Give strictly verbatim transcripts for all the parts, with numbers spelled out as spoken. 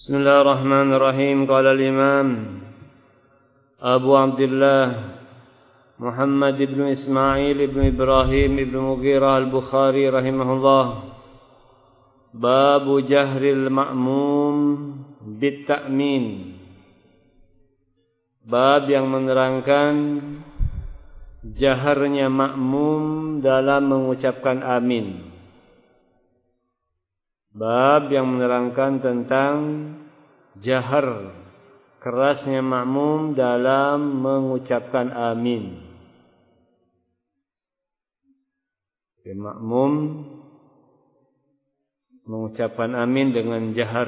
Bismillahirrahmanirrahim. Qala al-Imam Abu Abdullah Muhammad ibn Ismail ibn Ibrahim ibn Mughirah al-Bukhari rahimahullah. Babu jahril ma'mum bit-ta'min. Bab yang menerangkan jaharnya makmum dalam mengucapkan amin. Bab yang menerangkan tentang jahar, kerasnya makmum dalam mengucapkan amin. Ya, makmum mengucapkan amin dengan jahar.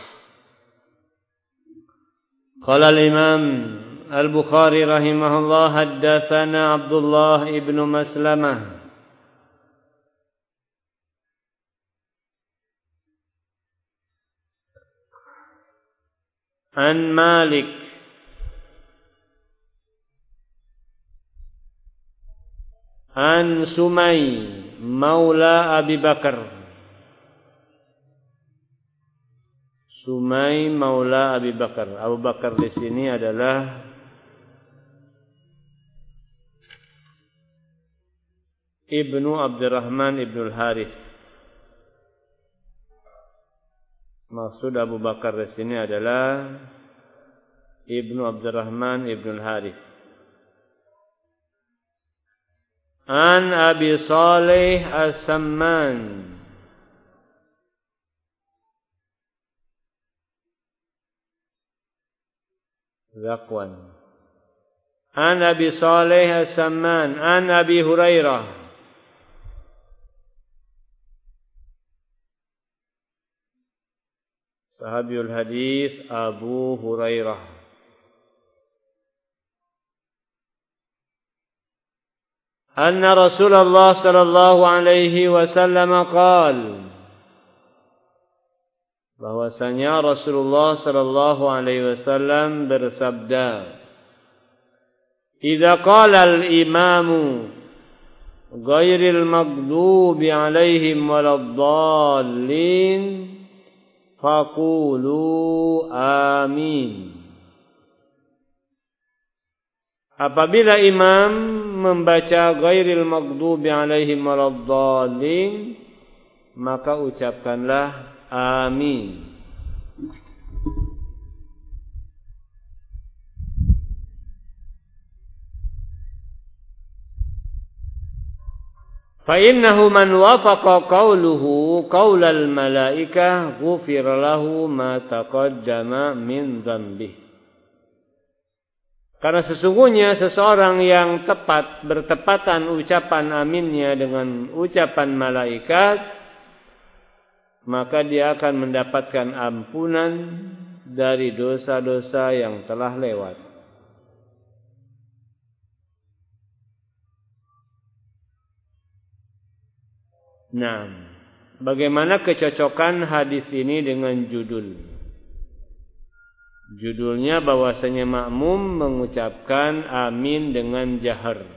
Qala al-Imam Al-Bukhari rahimahullah, haddatsana Abdullah ibn Maslamah an Malik an Sumay maula Abi Bakar. Sumay maula Abi Bakar. Abu Bakar di sini adalah Ibnu Abdurrahman Ibnu Al-Harith. Maksud Abu Bakar di sini adalah Ibnu Abdurrahman Ibnu Al-Harith. An Abi Salih As-Samman. Zakwan. An Abi Salih As-Samman an Abi Hurairah. Sahabiul hadis Abu Hurairah. Anna Rasulullah sallallahu alaihi wasallam qala, bahwasanya Rasulullah sallallahu alaihi wasallam bersabda, "Idza qala al-imamu ghairil maghdubi alaihim waladdallin faqulu amin." Apabila imam membaca ghairil maghdubi alaihim waladdallin, maka ucapkanlah amin. Fa innahu man wafaqa qawluhu qawlal malaikah ghufira lahu ma taqaddama min dhanbihi. Karena sesungguhnya seseorang yang tepat bertepatan ucapan aminnya dengan ucapan malaikat, maka dia akan mendapatkan ampunan dari dosa-dosa yang telah lewat. Nah, bagaimana kecocokan hadis ini dengan judul? Judulnya bahwasanya makmum mengucapkan amin dengan jahar.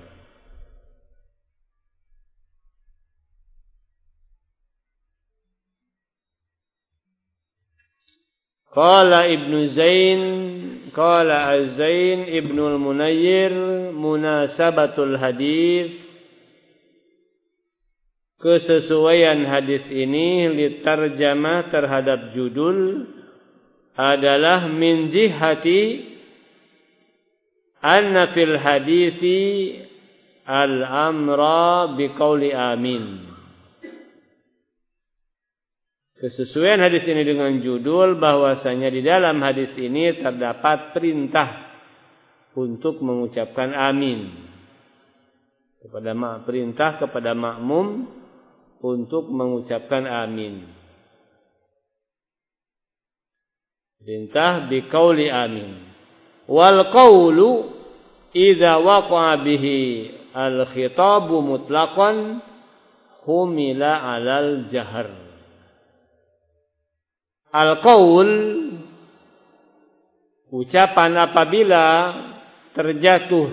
Qala Ibnu Zain, qala Az-Zain Ibnu Al-Munayyir, munasabatul hadis, kesesuaian hadis ini litarjamah terhadap judul adalah min jihati anna fil hadithi al-amra biqauli amin. Kesesuaian hadis ini dengan judul bahwasanya di dalam hadis ini terdapat perintah untuk mengucapkan amin. Kepada perintah kepada makmum untuk mengucapkan amin. Perintah biqauli amin. Wal qawlu idza waqa'a bihi al-khitabu mutlaqan humila 'alal jahr. Al-qaul, ucapan apabila terjatuh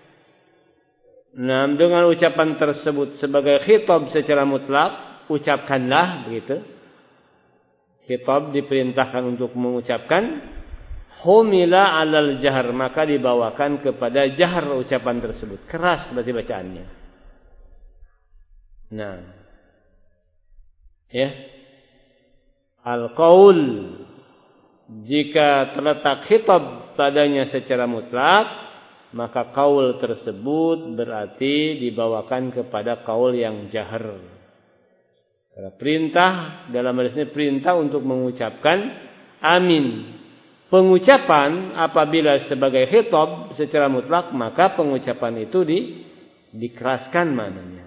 nah, dengan ucapan tersebut sebagai khitab secara mutlak, ucapkanlah begitu. khitab diperintahkan untuk mengucapkan, humila alal jahar, maka dibawakan kepada jahar ucapan tersebut. Keras berarti bacaannya. Nah, ya. Al-qaul, jika terletak khitab padanya secara mutlak, maka qaul tersebut berarti dibawakan kepada qaul yang jahar. Karena perintah dalam hadis ini perintah untuk mengucapkan amin. Pengucapan apabila sebagai khitab secara mutlak, maka pengucapan itu di, dikeraskan maknanya.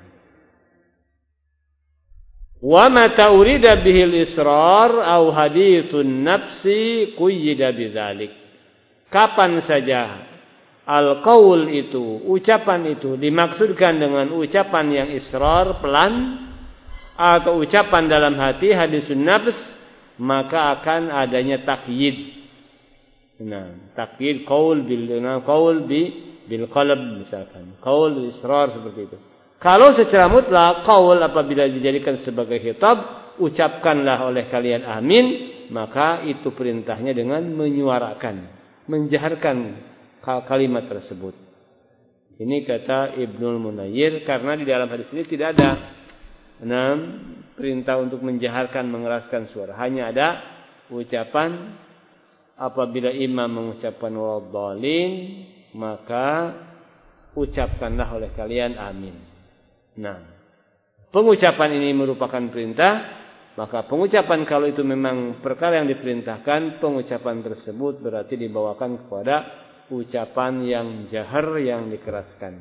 Wa mata urida bihil israr au hadithun nafsi quyida bidzalik. Kapan saja al-qaul itu, ucapan itu dimaksudkan dengan ucapan yang israr, pelan, atau ucapan dalam hati, hadisun nafs, maka akan adanya takyid. Nah, takyid qaul bil qaul bi bil qalb misalkan. Qaul israr seperti itu. Kalau secara mutlak qaul apabila dijadikan sebagai khitab, ucapkanlah oleh kalian amin, maka itu perintahnya dengan menyuarakan, menjaharkan kalimat tersebut. Ini kata Ibnul Munayyir, karena di dalam hadis ini tidak ada enam perintah untuk menjaharkan, mengeraskan suara. Hanya ada ucapan apabila imam mengucapkan waladhdallin, maka ucapkanlah oleh kalian amin. Nah, pengucapan ini merupakan perintah, maka pengucapan kalau itu memang perkara yang diperintahkan, pengucapan tersebut berarti dibawakan kepada ucapan yang jahar, yang dikeraskan.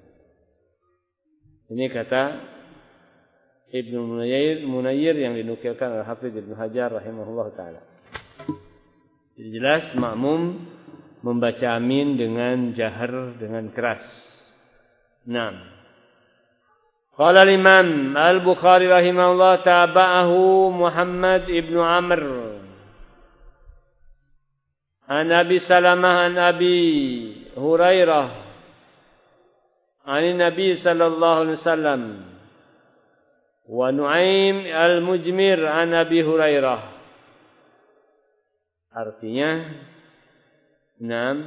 Ini kata Ibnu Munayyir, Munayyir yang dinukilkan oleh Hafidz Ibnu Hajar rahimahullah ta'ala. Jelas makmum membaca amin dengan jahar, dengan keras. Nah, qala al-Imam Al-Bukhari rahimahullah tabahu Muhammad ibnu Amr an Abi Salamah an Abi Hurairah an Nabi sallallahu alaihi wasallam wa Nu'aim al-Mujmir an Abi Hurairah. Artinya enam,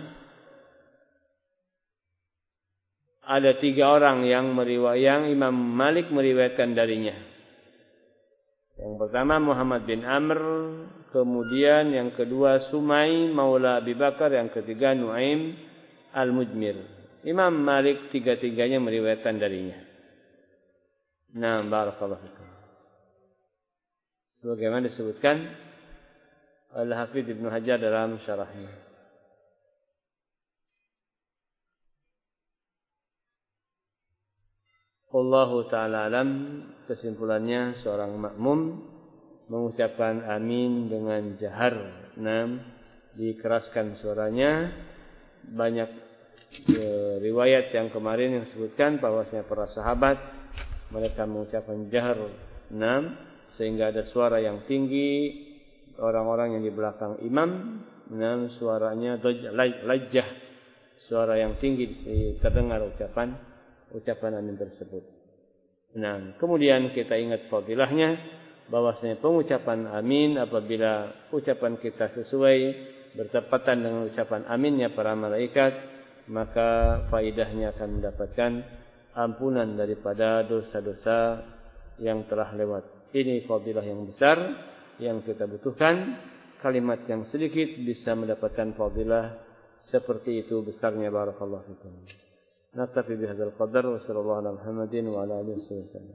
ada tiga orang yang meriwayat, yang Imam Malik meriwayatkan darinya. Yang pertama Muhammad bin Amr, kemudian yang kedua Sumai maula Abi Bakar, yang ketiga Nu'aim al-Mujmir. Imam Malik tiga-tiganya meriwayatkan darinya. Nah, barakallahu fikum. Sebagaimana disebutkan oleh Hafidz Ibnu Hajar dalam syarahnya. Wallahu ta'ala alam, kesimpulannya seorang makmum mengucapkan amin dengan jahar, enam, dikeraskan suaranya. Banyak e, riwayat yang kemarin yang disebutkan bahwasanya para sahabat mereka mengucapkan jahar, enam, sehingga ada suara yang tinggi. Orang-orang yang di belakang imam, enam, suaranya lajjah, suara yang tinggi terdengar ucapan ucapan amin tersebut. Nah, kemudian kita ingat fadilahnya bahwasanya pengucapan amin apabila ucapan kita sesuai bertepatan dengan ucapan aminnya para malaikat, maka faidahnya akan mendapatkan ampunan daripada dosa-dosa yang telah lewat. Ini fadilah yang besar yang kita butuhkan. Kalimat yang sedikit bisa mendapatkan fadilah seperti itu besarnya. Barakallahu fikum. Naktafi bihadzal qadar wa sallallahu ala Muhammadin wa ala alihi wasallam.